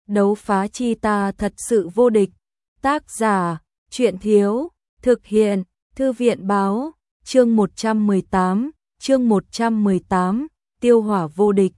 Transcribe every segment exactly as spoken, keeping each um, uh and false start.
Đấu phá chi ta thật sự vô địch. Tác giả, Truyện Thiếu, thực hiện, Thư viện Báo, chương một trăm mười tám, chương một trăm mười tám, Tiêu Hỏa vô địch.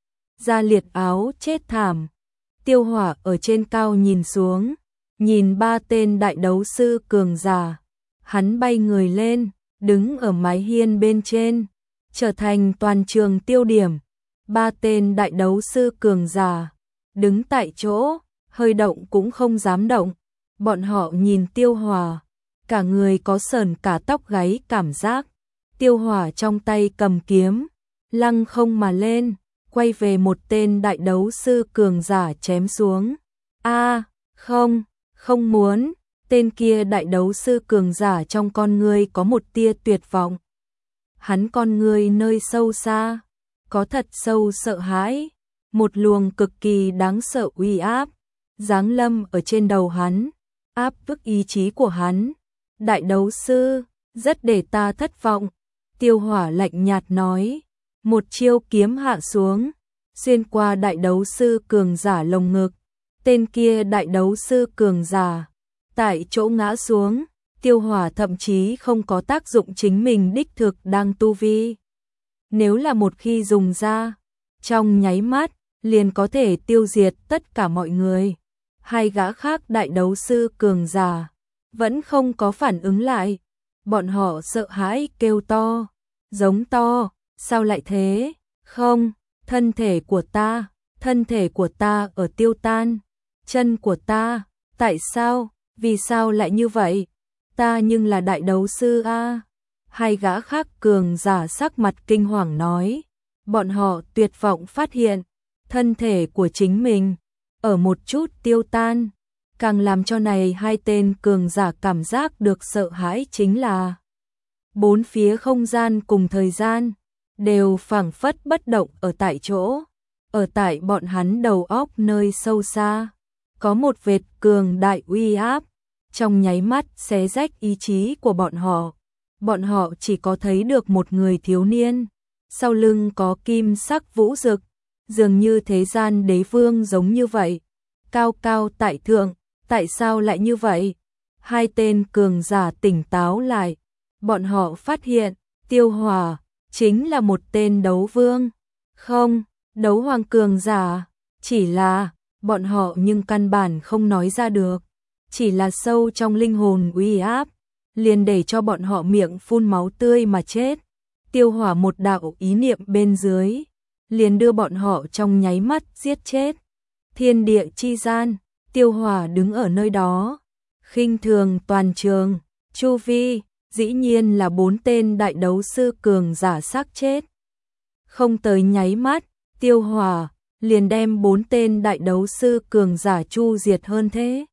Gia Liệt Áo chết thảm. Tiêu Hỏa ở trên cao nhìn xuống, nhìn ba tên đại đấu sư cường giả. Hắn bay người lên, đứng ở mái hiên bên trên, trở thành toàn trường tiêu điểm. Ba tên đại đấu sư cường giả, đứng tại chỗ, hơi động cũng không dám động. Bọn họ nhìn Tiêu Hỏa, cả người có sờn cả tóc gáy cảm giác. Tiêu Hỏa trong tay cầm kiếm, lăng không mà lên, quay về một tên đại đấu sư cường giả chém xuống. A, không, không muốn. Tên kia đại đấu sư cường giả trong con ngươi có một tia tuyệt vọng. Hắn con ngươi nơi sâu xa, có thật sâu sợ hãi, một luồng cực kỳ đáng sợ uy áp, giáng lâm ở trên đầu hắn, áp bức ý chí của hắn. Đại đấu sư, rất để ta thất vọng. Tiêu Hỏa lạnh nhạt nói, một chiêu kiếm hạ xuống, xuyên qua đại đấu sư cường giả lồng ngực. Tên kia đại đấu sư cường giả tại chỗ ngã xuống. Tiêu Hỏa thậm chí không có tác dụng chính mình đích thực đang tu vi. Nếu là một khi dùng ra, trong nháy mắt, liền có thể tiêu diệt tất cả mọi người. Hai gã khác đại đấu sư cường giả vẫn không có phản ứng lại. Bọn họ sợ hãi kêu to, giống to, sao lại thế? Không, thân thể của ta, thân thể của ta ở tiêu tan. Chân của ta, tại sao, vì sao lại như vậy? Ta nhưng là đại đấu sư a. Hai gã khác cường giả sắc mặt kinh hoàng nói, bọn họ tuyệt vọng phát hiện, thân thể của chính mình ở một chút tiêu tan. Càng làm cho này hai tên cường giả cảm giác được sợ hãi chính là bốn phía không gian cùng thời gian đều phảng phất bất động ở tại chỗ. Ở tại bọn hắn đầu óc nơi sâu xa, có một vệt cường đại uy áp, trong nháy mắt xé rách ý chí của bọn họ. Bọn họ chỉ có thấy được một người thiếu niên, sau lưng có kim sắc vũ rực, dường như thế gian đế vương giống như vậy, cao cao tại thượng. Tại sao lại như vậy? Hai tên cường giả tỉnh táo lại, bọn họ phát hiện, Tiêu Hỏa chính là một tên đấu vương, không, đấu hoàng cường giả, chỉ là, bọn họ nhưng căn bản không nói ra được, chỉ là sâu trong linh hồn uy áp, liền để cho bọn họ miệng phun máu tươi mà chết. Tiêu Hỏa một đạo ý niệm bên dưới, liền đưa bọn họ trong nháy mắt giết chết. Thiên địa chi gian, Tiêu Hỏa đứng ở nơi đó, khinh thường toàn trường, chu vi, dĩ nhiên là bốn tên đại đấu sư cường giả xác chết. Không tới nháy mắt, Tiêu Hỏa liền đem bốn tên đại đấu sư cường giả chu diệt hơn thế.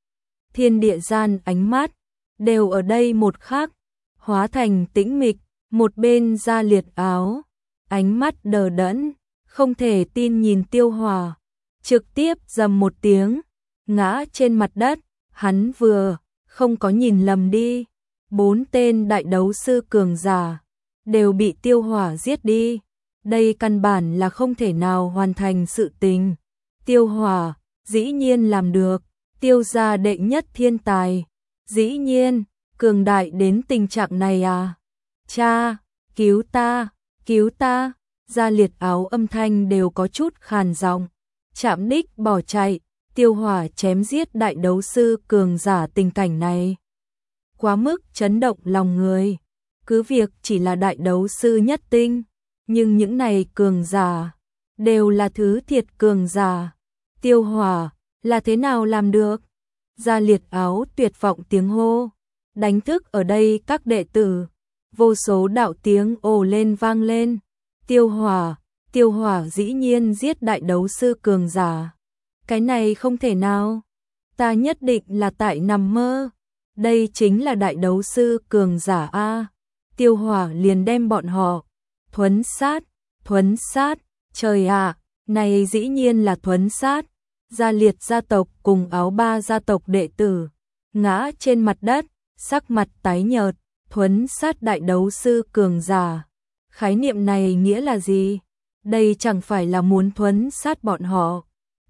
Thiên địa gian ánh mắt, đều ở đây một khắc, hóa thành tĩnh mịch. Một bên Gia Liệt Áo, ánh mắt đờ đẫn, không thể tin nhìn Tiêu Hỏa, trực tiếp rầm một tiếng, ngã trên mặt đất. Hắn vừa không có nhìn lầm đi, bốn tên đại đấu sư cường giả đều bị Tiêu Hỏa giết đi. Đây căn bản là không thể nào hoàn thành sự tình. Tiêu Hỏa dĩ nhiên làm được, Tiêu gia đệ nhất thiên tài, dĩ nhiên cường đại đến tình trạng này à? Cha, cứu ta, cứu ta. Gia Liệt Áo âm thanh đều có chút khàn giọng, chạm đích bỏ chạy. Tiêu Hỏa chém giết đại đấu sư cường giả, tình cảnh này quá mức chấn động lòng người. Cứ việc chỉ là đại đấu sư nhất tinh, nhưng những này cường giả đều là thứ thiệt cường giả. Tiêu Hỏa là thế nào làm được? Gia Liệt Áo tuyệt vọng tiếng hô, đánh thức ở đây các đệ tử. Vô số đạo tiếng ồ lên vang lên. Tiêu Hỏa, Tiêu Hỏa dĩ nhiên giết đại đấu sư cường giả. Cái này không thể nào. Ta nhất định là tại nằm mơ. Đây chính là đại đấu sư cường giả a. Tiêu Hỏa liền đem bọn họ thuấn sát, thuấn sát. Trời ạ, này dĩ nhiên là thuấn sát. Gia Liệt gia tộc cùng Áo Ba gia tộc đệ tử ngã trên mặt đất, sắc mặt tái nhợt. Thuấn sát đại đấu sư cường giả. Khái niệm này nghĩa là gì? Đây chẳng phải là muốn thuấn sát bọn họ.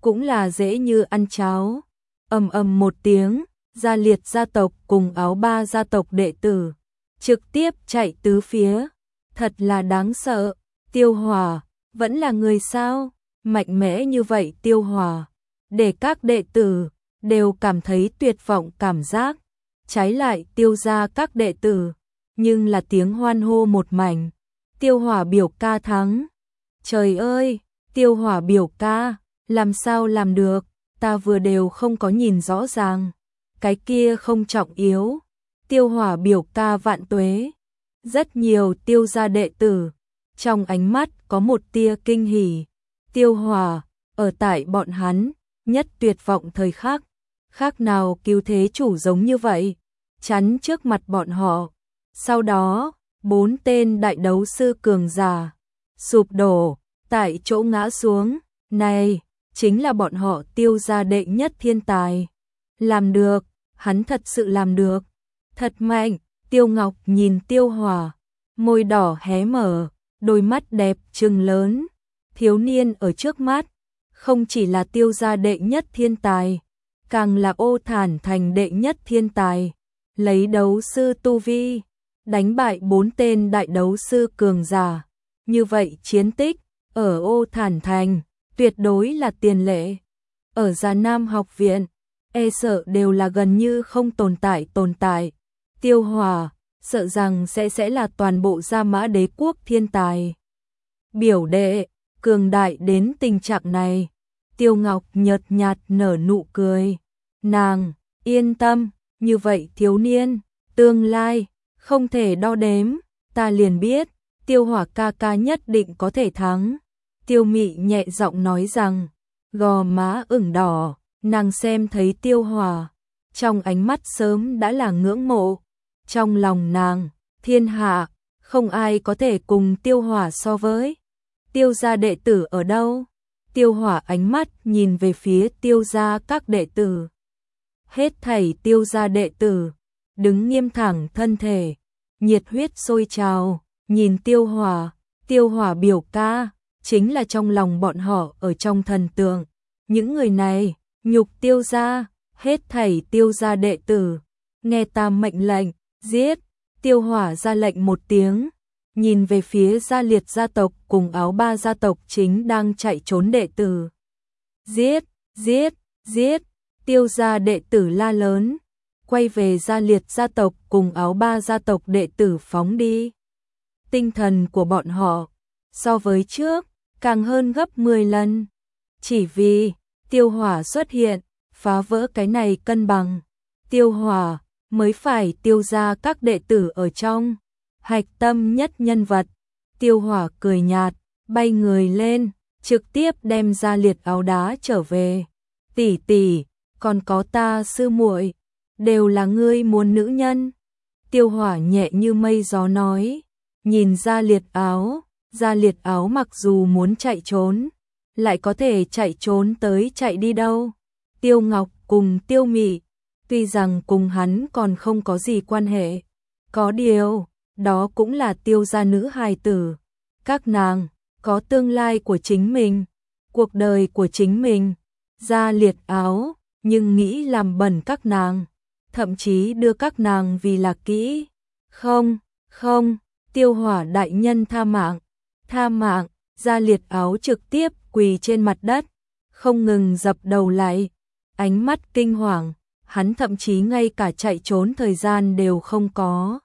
cũng là dễ như ăn cháo. Ầm ầm một tiếng, Gia Liệt gia tộc cùng Áo Ba gia tộc đệ tử trực tiếp chạy tứ phía, thật là đáng sợ. Tiêu Hỏa, vẫn là người sao? Mạnh mẽ như vậy Tiêu Hỏa, để các đệ tử đều cảm thấy tuyệt vọng cảm giác. Trái lại Tiêu gia các đệ tử, nhưng là tiếng hoan hô một mảnh. Tiêu Hỏa biểu ca thắng. Trời ơi, Tiêu Hỏa biểu ca, làm sao làm được, ta vừa đều không có nhìn rõ ràng. Cái kia không trọng yếu. Tiêu Hỏa biểu ca vạn tuế. Rất nhiều Tiêu gia đệ tử, trong ánh mắt có một tia kinh hỉ. Tiêu Hỏa, ở tại bọn hắn, nhất tuyệt vọng thời khắc, khác nào cứu thế chủ giống như vậy, chắn trước mặt bọn họ. Sau đó, bốn tên đại đấu sư cường giả sụp đổ, tại chỗ ngã xuống. Này, chính là bọn họ Tiêu gia đệ nhất thiên tài. Làm được, hắn thật sự làm được. Thật mạnh. Tiêu Ngọc nhìn Tiêu Hỏa, môi đỏ hé mở, đôi mắt đẹp trừng lớn. Thiếu niên ở trước mắt, không chỉ là Tiêu gia đệ nhất thiên tài, càng là Ô Thản thành đệ nhất thiên tài. Lấy đấu sư tu vi, đánh bại bốn tên đại đấu sư cường giả. Như vậy chiến tích, ở Ô Thản thành, tuyệt đối là tiền lệ. Ở Già Nam học viện, e sợ đều là gần như không tồn tại tồn tại. Tiêu Hỏa, sợ rằng sẽ sẽ là toàn bộ Gia Mã đế quốc thiên tài. Biểu đệ, cường đại đến tình trạng này. Tiêu Ngọc nhợt nhạt nở nụ cười. Nàng, yên tâm, như vậy thiếu niên, tương lai, không thể đo đếm, ta liền biết, Tiêu Hỏa ca ca nhất định có thể thắng. Tiêu Mị nhẹ giọng nói rằng, gò má ửng đỏ, nàng xem thấy Tiêu Hỏa, trong ánh mắt sớm đã là ngưỡng mộ. Trong lòng nàng, thiên hạ, không ai có thể cùng Tiêu Hỏa so với. Tiêu gia đệ tử ở đâu? Tiêu Hỏa ánh mắt nhìn về phía Tiêu gia các đệ tử. Hết thảy Tiêu gia đệ tử, đứng nghiêm thẳng thân thể, nhiệt huyết sôi trào, nhìn Tiêu Hỏa. Tiêu Hỏa biểu ca, chính là trong lòng bọn họ ở trong thần tượng. Những người này, nhục Tiêu gia, hết thảy Tiêu gia đệ tử, nghe ta mệnh lệnh, giết. Tiêu Hỏa ra lệnh một tiếng, nhìn về phía Gia Liệt gia tộc cùng Áo Ba gia tộc chính đang chạy trốn đệ tử. Giết, giết, giết. Tiêu gia đệ tử la lớn, quay về Gia Liệt gia tộc cùng Áo Ba gia tộc đệ tử phóng đi. Tinh thần của bọn họ, so với trước, càng hơn gấp mười lần. Chỉ vì, Tiêu Hỏa xuất hiện, phá vỡ cái này cân bằng. Tiêu Hỏa mới phải Tiêu gia các đệ tử ở trong, hạch tâm nhất nhân vật. Tiêu Hỏa cười nhạt, bay người lên, trực tiếp đem Gia Liệt áo đá trở về. Tỷ tỷ, còn có ta sư muội, đều là ngươi muốn nữ nhân. Tiêu Hỏa nhẹ như mây gió nói, nhìn Gia Liệt áo, Gia Liệt áo mặc dù muốn chạy trốn, lại có thể chạy trốn tới chạy đi đâu. Tiêu Ngọc cùng Tiêu Mị, tuy rằng cùng hắn còn không có gì quan hệ, có điều, đó cũng là Tiêu gia nữ hài tử. Các nàng, có tương lai của chính mình, cuộc đời của chính mình. Gia Liệt áo, nhưng nghĩ làm bẩn các nàng, thậm chí đưa các nàng vì là kỹ. Không, không, Tiêu Hỏa đại nhân tha mạng, tha mạng. Gia Liệt áo trực tiếp quỳ trên mặt đất, không ngừng dập đầu lại, ánh mắt kinh hoàng, hắn thậm chí ngay cả chạy trốn thời gian đều không có.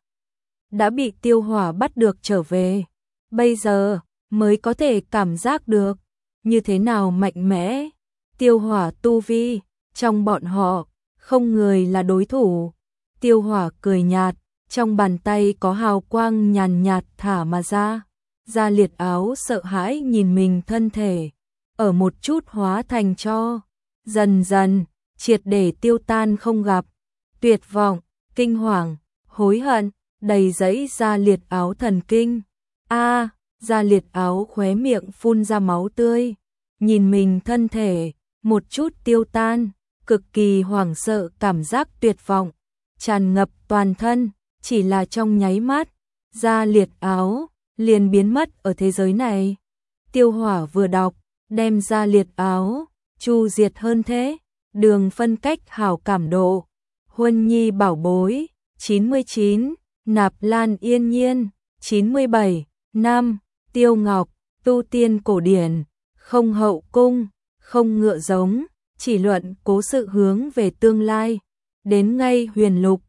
Đã bị Tiêu Hỏa bắt được trở về, bây giờ mới có thể cảm giác được như thế nào mạnh mẽ. Tiêu Hỏa tu vi, trong bọn họ, không người là đối thủ. Tiêu Hỏa cười nhạt, trong bàn tay có hào quang nhàn nhạt thả mà ra. Gia Liệt áo sợ hãi nhìn mình thân thể, ở một chút hóa thành tro, dần dần, triệt để tiêu tan không gặp. Tuyệt vọng, kinh hoàng, hối hận, đầy dẫy Gia Liệt áo thần kinh. A, Gia Liệt áo khóe miệng phun ra máu tươi, nhìn mình thân thể, một chút tiêu tan, cực kỳ hoảng sợ, cảm giác tuyệt vọng, tràn ngập toàn thân, chỉ là trong nháy mắt, Gia Liệt áo liền biến mất ở thế giới này. Tiêu Hỏa vừa đọc, đem Gia Liệt áo Chu diệt hơn thế, đường phân cách hảo cảm độ. Huân Nhi bảo bối, chín mươi chín, Nạp Lan Yên Nhiên, chín mươi bảy, năm, Tiêu Ngọc, tu tiên cổ điển, không hậu cung, không ngựa giống, chỉ luận cố sự hướng về tương lai. Đến ngay huyền lục,